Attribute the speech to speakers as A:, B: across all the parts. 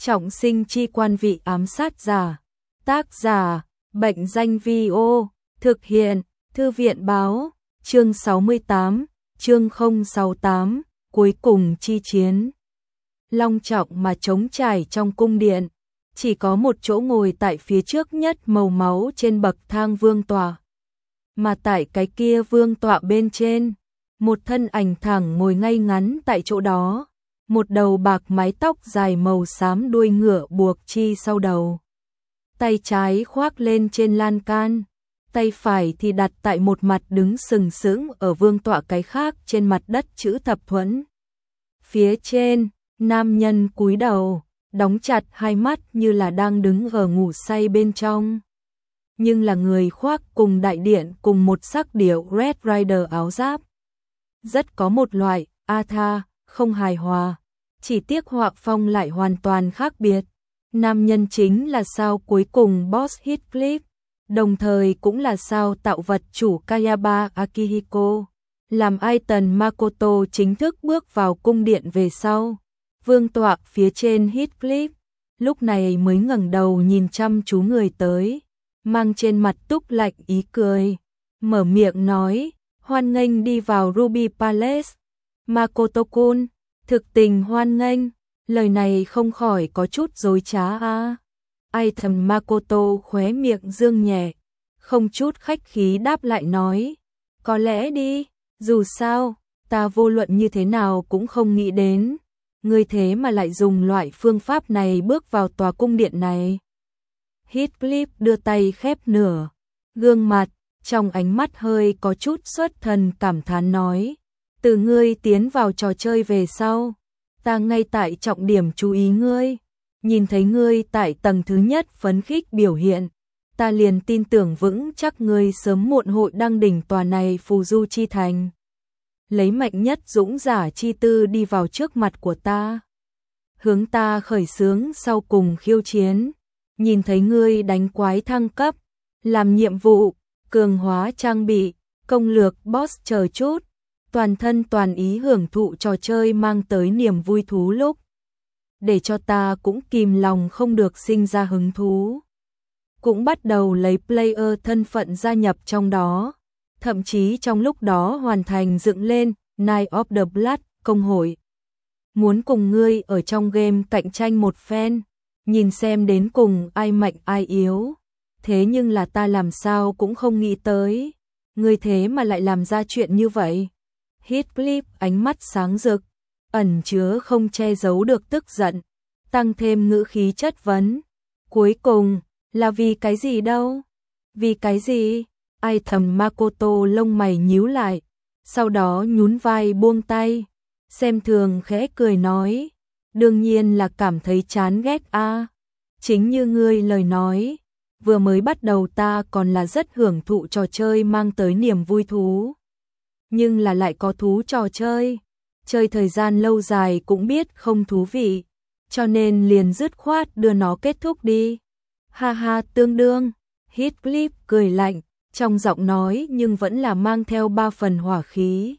A: Trọng sinh chi quan vị ám sát giả. Tác giả, Bệnh danh Vi-ô. Thực hiện, Thư viện báo. Chương 68, chương 068, cuối cùng chi chiến. Long trọng mà trống trải trong cung điện, chỉ có một chỗ ngồi tại phía trước nhất màu máu trên bậc thang vương tọa. Mà tại cái kia vương tọa bên trên, một thân ảnh thẳng ngồi ngay ngắn tại chỗ đó, một đầu bạc mái tóc dài màu xám đuôi ngựa buộc chi sau đầu. Tay trái khoác lên trên lan can, tay phải thì đặt tại một mặt đứng sừng sững ở vương tọa cái khác trên mặt đất chữ thập thuẫn. Phía trên, nam nhân cúi đầu, đóng chặt hai mắt như là đang đứng ở ngủ say bên trong. Nhưng là người khoác cùng đại điện cùng một sắc điệu Red Rider áo giáp. Rất có một loại, không hài hòa, chỉ tiếc họa phong lại hoàn toàn khác biệt. Nam nhân chính là sao cuối cùng Boss Heathcliff, đồng thời cũng là sao tạo vật chủ Kayaba Akihiko, làm Aiton Makoto chính thức bước vào cung điện về sau. Vương tọa phía trên Heathcliff, lúc này mới ngẩng đầu nhìn chăm chú người tới, mang trên mặt túc lạnh ý cười, mở miệng nói, hoan nghênh đi vào Ruby Palace. Makoto-kun, thực tình hoan nghênh, lời này không khỏi có chút dối trá a. Aiton Makoto khóe miệng dương nhẹ, không chút khách khí đáp lại nói, có lẽ đi, dù sao, ta vô luận như thế nào cũng không nghĩ đến, ngươi thế mà lại dùng loại phương pháp này bước vào tòa cung điện này. Heathcliff đưa tay khép nửa gương mặt, trong ánh mắt hơi có chút xuất thần cảm thán nói, từ ngươi tiến vào trò chơi về sau, ta ngay tại trọng điểm chú ý ngươi, nhìn thấy ngươi tại tầng thứ nhất phấn khích biểu hiện, ta liền tin tưởng vững chắc ngươi sớm muộn hội đăng đỉnh tòa này phù du chi thành. Lấy mạnh nhất dũng giả chi tư đi vào trước mặt của ta, hướng ta khởi xướng sau cùng khiêu chiến, nhìn thấy ngươi đánh quái thăng cấp, làm nhiệm vụ, cường hóa trang bị, công lược boss chờ chút, toàn thân toàn ý hưởng thụ trò chơi mang tới niềm vui thú lúc, để cho ta cũng kìm lòng không được sinh ra hứng thú. Cũng bắt đầu lấy player thân phận gia nhập trong đó, thậm chí trong lúc đó hoàn thành dựng lên Night of the Blood công hội. Muốn cùng ngươi ở trong game cạnh tranh một phen, nhìn xem đến cùng ai mạnh ai yếu. Thế nhưng là ta làm sao cũng không nghĩ tới, ngươi thế mà lại làm ra chuyện như vậy. Heathcliff ánh mắt sáng rực, ẩn chứa không che giấu được tức giận, tăng thêm ngữ khí chất vấn. Cuối cùng, là vì cái gì đâu? Vì cái gì? Aiton Makoto lông mày nhíu lại, sau đó nhún vai buông tay, xem thường khẽ cười nói, đương nhiên là cảm thấy chán ghét a. Chính như ngươi lời nói, vừa mới bắt đầu ta còn là rất hưởng thụ trò chơi mang tới niềm vui thú. Nhưng là lại có thú trò chơi, chơi thời gian lâu dài cũng biết không thú vị, cho nên liền dứt khoát đưa nó kết thúc đi. Ha ha, tương đương. Heathcliff cười lạnh, trong giọng nói nhưng vẫn là mang theo ba phần hỏa khí.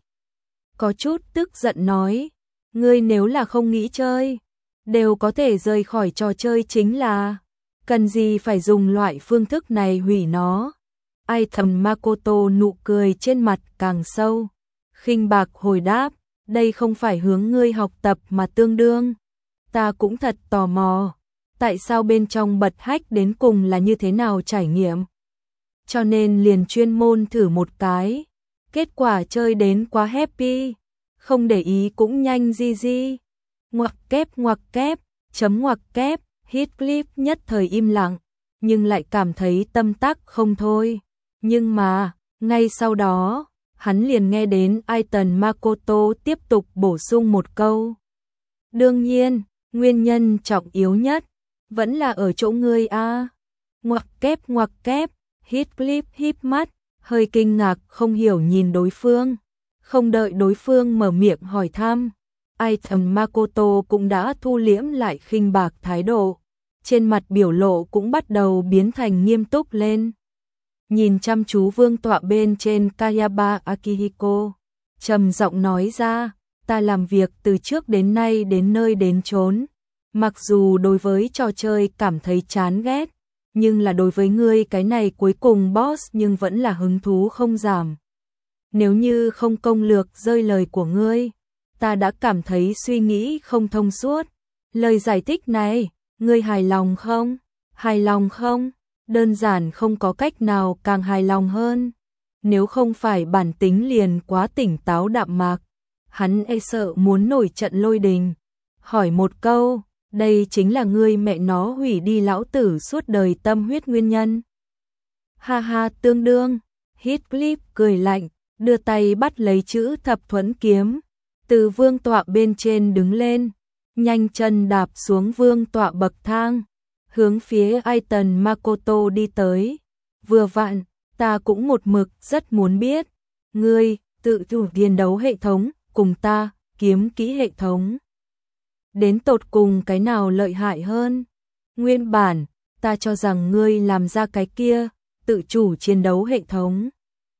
A: Có chút tức giận nói, ngươi nếu là không nghĩ chơi, đều có thể rời khỏi trò chơi chính là, cần gì phải dùng loại phương thức này hủy nó. Aiton Makoto nụ cười trên mặt càng sâu, khinh bạc hồi đáp, đây không phải hướng ngươi học tập mà tương đương. Ta cũng thật tò mò, tại sao bên trong bật hack đến cùng là như thế nào trải nghiệm. Cho nên liền chuyên môn thử một cái, kết quả chơi đến quá happy, không để ý cũng nhanh GG. Ngoặc kép, chấm ngoặc kép, Heathcliff nhất thời im lặng, nhưng lại cảm thấy tâm tắc không thôi. Nhưng mà, ngay sau đó, hắn liền nghe đến Aiton Makoto tiếp tục bổ sung một câu. Đương nhiên, nguyên nhân trọng yếu nhất, vẫn là ở chỗ ngươi a. Ngoặc kép, Heathcliff híp mắt, hơi kinh ngạc không hiểu nhìn đối phương. Không đợi đối phương mở miệng hỏi thăm, Aiton Makoto cũng đã thu liễm lại khinh bạc thái độ. Trên mặt biểu lộ cũng bắt đầu biến thành nghiêm túc lên. Nhìn chăm chú vương tọa bên trên Kayaba Akihiko, trầm giọng nói ra, ta làm việc từ trước đến nay đến nơi đến chốn, Mặc dù đối với trò chơi cảm thấy chán ghét, nhưng là đối với ngươi cái này cuối cùng boss nhưng vẫn là hứng thú không giảm. Nếu như không công lược rơi lời của ngươi, ta đã cảm thấy suy nghĩ không thông suốt. Lời giải thích này, ngươi hài lòng không? Hài lòng không? Đơn giản không có cách nào càng hài lòng hơn. Nếu không phải bản tính liền quá tỉnh táo đạm mạc, hắn e sợ muốn nổi trận lôi đình. Hỏi một câu, đây chính là ngươi mẹ nó hủy đi lão tử suốt đời tâm huyết nguyên nhân. Ha ha, tương đương. Heathcliff cười lạnh, đưa tay bắt lấy chữ thập thuẫn kiếm, từ vương tọa bên trên đứng lên, nhanh chân đạp xuống vương tọa bậc thang, hướng phía Aiton Makoto đi tới. Vừa vặn, ta cũng một mực rất muốn biết, ngươi tự chủ chiến đấu hệ thống cùng ta kiếm kỹ hệ thống, đến tột cùng cái nào lợi hại hơn? Nguyên bản, ta cho rằng ngươi làm ra cái kia, tự chủ chiến đấu hệ thống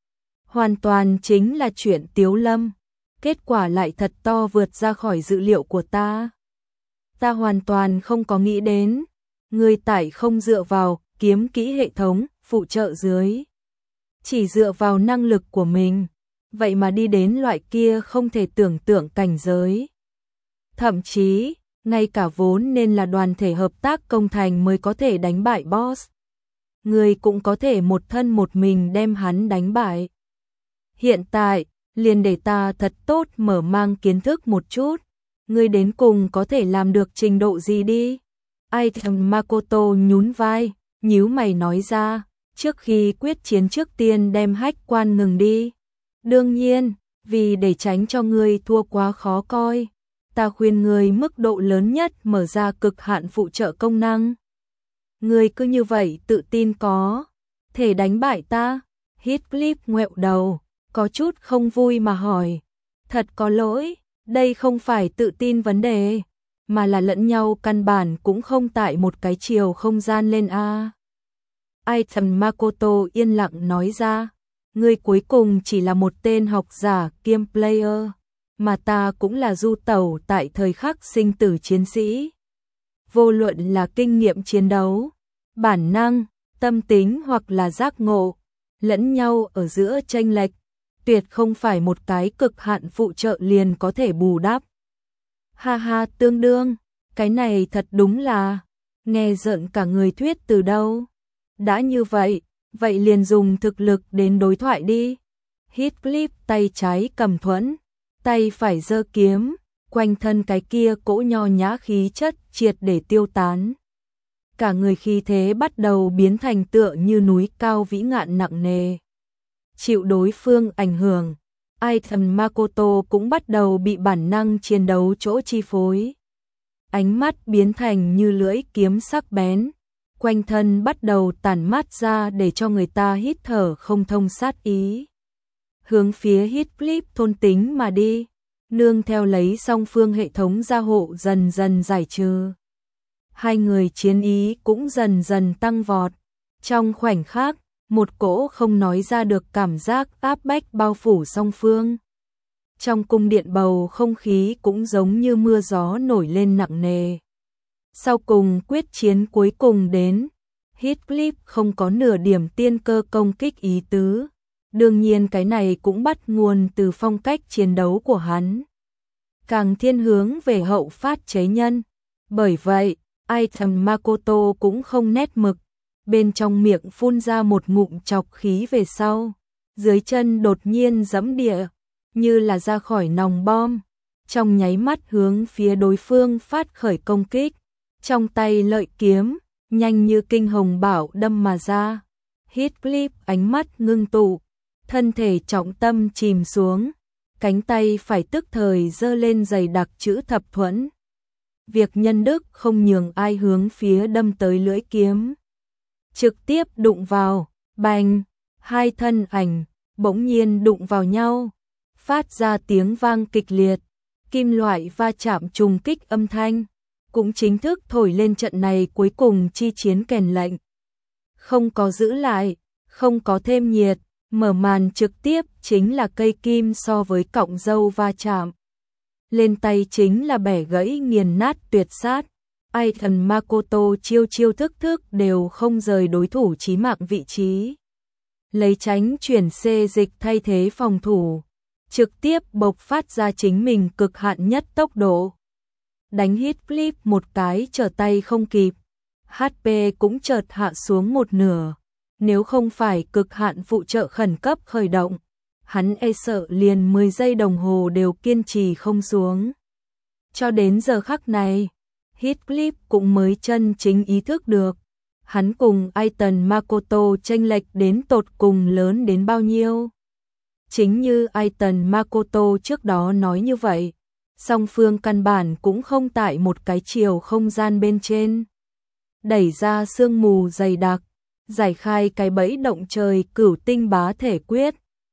A: hoàn toàn chính là chuyện tiếu lâm, kết quả lại thật to vượt ra khỏi dự liệu của ta. Ta hoàn toàn không có nghĩ đến, ngươi tại không dựa vào kiếm kỹ hệ thống phụ trợ dưới, chỉ dựa vào năng lực của mình, vậy mà đi đến loại kia không thể tưởng tượng cảnh giới. Thậm chí, ngay cả vốn nên là đoàn thể hợp tác công thành mới có thể đánh bại boss, ngươi cũng có thể một thân một mình đem hắn đánh bại. Hiện tại, liền để ta thật tốt mở mang kiến thức một chút, ngươi đến cùng có thể làm được trình độ gì đi. Aiton Makoto nhún vai, nhíu mày nói ra, trước khi quyết chiến trước tiên đem hách quan ngừng đi. Đương nhiên, vì để tránh cho ngươi thua quá khó coi, ta khuyên ngươi mức độ lớn nhất mở ra cực hạn phụ trợ công năng. Ngươi cứ như vậy tự tin có thể đánh bại ta? Heathcliff ngoẹo đầu, có chút không vui mà hỏi. Thật có lỗi, đây không phải tự tin vấn đề, mà là lẫn nhau căn bản cũng không tại một cái chiều không gian lên a. Aiton Makoto yên lặng nói ra, ngươi cuối cùng chỉ là một tên học giả kiêm player, mà ta cũng là du tẩu tại thời khắc sinh tử chiến sĩ. Vô luận là kinh nghiệm chiến đấu, bản năng, tâm tính hoặc là giác ngộ, lẫn nhau ở giữa chênh lệch, tuyệt không phải một cái cực hạn phụ trợ liền có thể bù đắp. Ha ha, tương đương, cái này thật đúng là, nghe giận cả người thuyết từ đâu. Đã như vậy, vậy liền dùng thực lực đến đối thoại đi. Heathcliff tay trái cầm thuẫn, tay phải giơ kiếm, quanh thân cái kia cỗ nho nhã khí chất triệt để tiêu tán. Cả người khí thế bắt đầu biến thành tựa như núi cao vĩ ngạn nặng nề. Chịu đối phương ảnh hưởng, Aiton Makoto cũng bắt đầu bị bản năng chiến đấu chỗ chi phối. Ánh mắt biến thành như lưỡi kiếm sắc bén, quanh thân bắt đầu tản mát ra để cho người ta hít thở không thông sát ý. Hướng phía Heathcliff thôn tính mà đi, nương theo lấy song phương hệ thống gia hộ dần dần giải trừ. Hai người chiến ý cũng dần dần tăng vọt. Trong khoảnh khắc, một cỗ không nói ra được cảm giác áp bách bao phủ song phương. Trong cung điện bầu không khí cũng giống như mưa gió nổi lên nặng nề. Sau cùng quyết chiến cuối cùng đến, Heathcliff không có nửa điểm tiên cơ công kích ý tứ. Đương nhiên cái này cũng bắt nguồn từ phong cách chiến đấu của hắn, càng thiên hướng về hậu phát chế nhân. Bởi vậy, Aiton Makoto cũng không nét mực, bên trong miệng phun ra một ngụm chọc khí về sau, dưới chân đột nhiên giẫm địa, như là ra khỏi nòng bom, trong nháy mắt hướng phía đối phương phát khởi công kích, trong tay lợi kiếm, nhanh như kinh hồng bảo đâm mà ra. Heathcliff ánh mắt ngưng tụ, thân thể trọng tâm chìm xuống, cánh tay phải tức thời giơ lên dày đặc chữ thập thuẫn. Việc nhân đức không nhường ai hướng phía đâm tới lưỡi kiếm. Trực tiếp đụng vào, bành, hai thân ảnh bỗng nhiên đụng vào nhau, phát ra tiếng vang kịch liệt, kim loại va chạm trùng kích âm thanh, cũng chính thức thổi lên trận này cuối cùng chi chiến kèn lệnh. Không có giữ lại, không có thêm nhiệt, mở màn trực tiếp chính là cây kim so với cọng dâu va chạm. Lên tay chính là bẻ gãy nghiền nát tuyệt sát. Aiton Makoto chiêu thức đều không rời đối thủ chí mạng vị trí. Lấy tránh chuyển xê dịch thay thế phòng thủ, trực tiếp bộc phát ra chính mình cực hạn nhất tốc độ. Đánh hit flip một cái trở tay không kịp, HP cũng chợt hạ xuống một nửa. Nếu không phải cực hạn phụ trợ khẩn cấp khởi động, hắn sợ liền 10 giây đồng hồ đều kiên trì không xuống. Cho đến giờ khắc này, Heathcliff cũng mới chân chính ý thức được, hắn cùng Aiton Makoto chênh lệch đến tột cùng lớn đến bao nhiêu. Chính như Aiton Makoto trước đó nói như vậy, song phương căn bản cũng không tại một cái chiều không gian bên trên. Đẩy ra sương mù dày đặc, giải khai cái bẫy động trời cửu tinh bá thể quyết,